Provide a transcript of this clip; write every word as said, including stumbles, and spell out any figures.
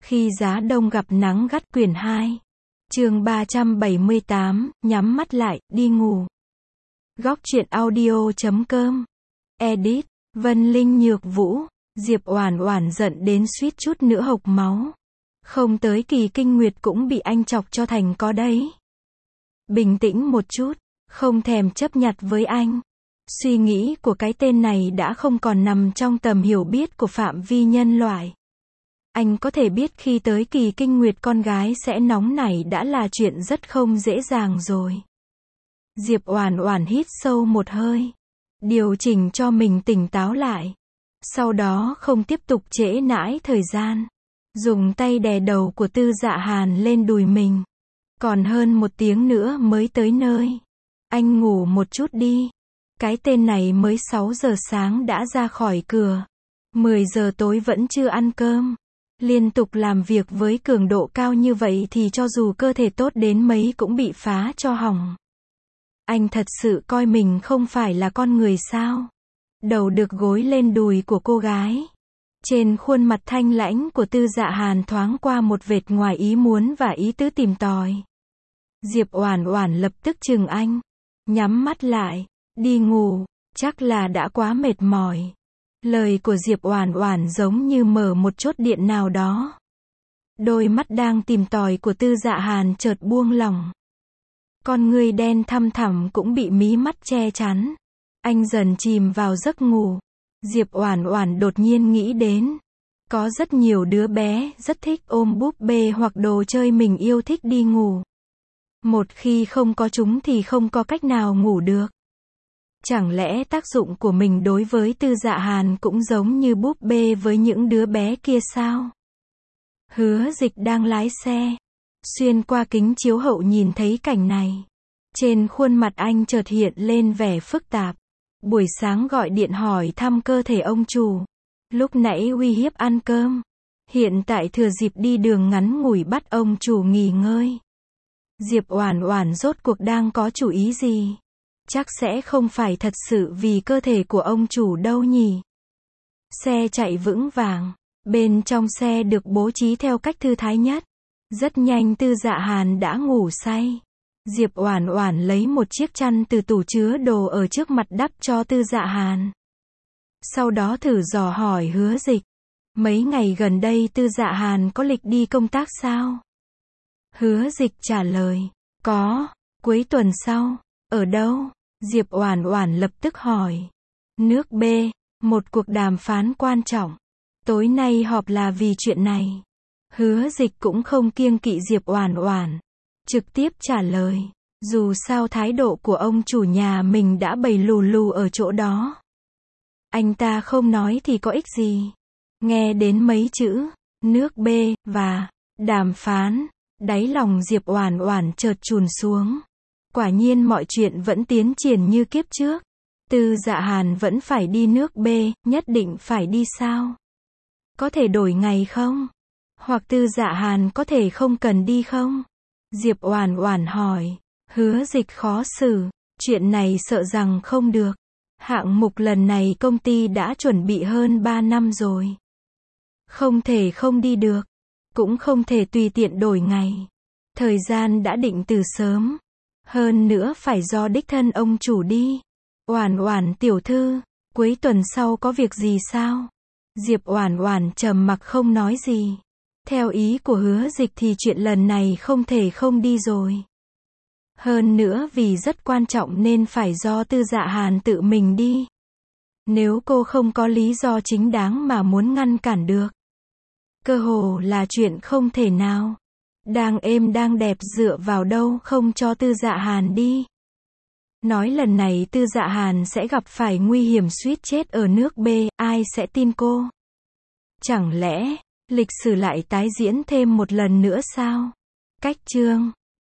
Khi giá đông gặp nắng gắt quyển hai. Chương ba trăm bảy mươi tám, nhắm mắt lại, đi ngủ. Góc truyện audio chấm com. Edit, Vân Linh Nhược Vũ. Diệp Oản Oản giận đến suýt chút nữa hộc máu. Không tới kỳ kinh nguyệt cũng bị anh chọc cho thành có đấy. Bình tĩnh một chút, không thèm chấp nhặt với anh. Suy nghĩ của cái tên này đã không còn nằm trong tầm hiểu biết của phạm vi nhân loại. Anh có thể biết khi tới kỳ kinh nguyệt con gái sẽ nóng nảy đã là chuyện rất không dễ dàng rồi. Diệp Oản Oản hít sâu một hơi, điều chỉnh cho mình tỉnh táo lại. Sau đó không tiếp tục trễ nãi thời gian, dùng tay đè đầu của Tư Dạ Hàn lên đùi mình. Còn hơn một tiếng nữa mới tới nơi. Anh ngủ một chút đi. Cái tên này mới sáu giờ sáng đã ra khỏi cửa. mười giờ tối vẫn chưa ăn cơm. Liên tục làm việc với cường độ cao như vậy thì cho dù cơ thể tốt đến mấy cũng bị phá cho hỏng. Anh thật sự coi mình không phải là con người sao? Đầu được gối lên đùi của cô gái. Trên khuôn mặt thanh lãnh của Tư Dạ Hàn thoáng qua một vệt ngoài ý muốn và ý tứ tìm tòi. Diệp Oản Oản lập tức chừng anh. Nhắm mắt lại, đi ngủ, chắc là đã quá mệt mỏi. Lời của Diệp Oản Oản giống như mở một chốt điện nào đó. Đôi mắt đang tìm tòi của Tư Dạ Hàn chợt buông lỏng. Con ngươi đen thăm thẳm cũng bị mí mắt che chắn. Anh dần chìm vào giấc ngủ. Diệp Oản Oản đột nhiên nghĩ đến. Có rất nhiều đứa bé rất thích ôm búp bê hoặc đồ chơi mình yêu thích đi ngủ. Một khi không có chúng thì không có cách nào ngủ được. Chẳng lẽ tác dụng của mình đối với Tư Dạ Hàn cũng giống như búp bê với những đứa bé kia sao? Hứa Dịch đang lái xe. Xuyên qua kính chiếu hậu nhìn thấy cảnh này. Trên khuôn mặt anh chợt hiện lên vẻ phức tạp. Buổi sáng gọi điện hỏi thăm cơ thể ông chủ. Lúc nãy uy hiếp ăn cơm. Hiện tại thừa dịp đi đường ngắn ngủi bắt ông chủ nghỉ ngơi. Diệp Oản Oản rốt cuộc đang có chủ ý gì? Chắc sẽ không phải thật sự vì cơ thể của ông chủ đâu nhỉ. Xe chạy vững vàng. Bên trong xe được bố trí theo cách thư thái nhất. Rất nhanh Tư Dạ Hàn đã ngủ say. Diệp Oản Oản lấy một chiếc chăn từ tủ chứa đồ ở trước mặt đắp cho Tư Dạ Hàn. Sau đó thử dò hỏi Hứa Dịch. Mấy ngày gần đây Tư Dạ Hàn có lịch đi công tác sao? Hứa Dịch trả lời. Có, cuối tuần sau. Ở đâu? Diệp Oản Oản lập tức hỏi. Nước B, một cuộc đàm phán quan trọng. Tối nay họp là vì chuyện này. Hứa Dịch cũng không kiêng kỵ Diệp Oản Oản. Trực tiếp trả lời. Dù sao thái độ của ông chủ nhà mình đã bày lù lù ở chỗ đó. Anh ta không nói thì có ích gì. Nghe đến mấy chữ, nước B, và, đàm phán. Đáy lòng Diệp Oản Oản chợt chùn xuống. Quả nhiên mọi chuyện vẫn tiến triển như kiếp trước. Tư Dạ Hàn vẫn phải đi nước B, nhất định phải đi sao? Có thể đổi ngày không? Hoặc Tư Dạ Hàn có thể không cần đi không? Diệp Oản Oản hỏi. Hứa Dịch khó xử. Chuyện này sợ rằng không được. Hạng mục lần này công ty đã chuẩn bị hơn ba năm rồi. Không thể không đi được. Cũng không thể tùy tiện đổi ngày. Thời gian đã định từ sớm. Hơn nữa phải do đích thân ông chủ đi. Oản Oản tiểu thư, cuối tuần sau có việc gì sao? Diệp Oản Oản trầm mặc không nói gì. Theo ý của Hứa Dịch thì chuyện lần này không thể không đi rồi. Hơn nữa vì rất quan trọng nên phải do Tư Dạ Hàn tự mình đi. Nếu cô không có lý do chính đáng mà muốn ngăn cản được. Cơ hồ là chuyện không thể nào. Đang êm đang đẹp dựa vào đâu không cho Tư Dạ Hàn đi. Nói lần này Tư Dạ Hàn sẽ gặp phải nguy hiểm suýt chết ở nước B, ai sẽ tin cô? Chẳng lẽ, lịch sử lại tái diễn thêm một lần nữa sao? Cách chương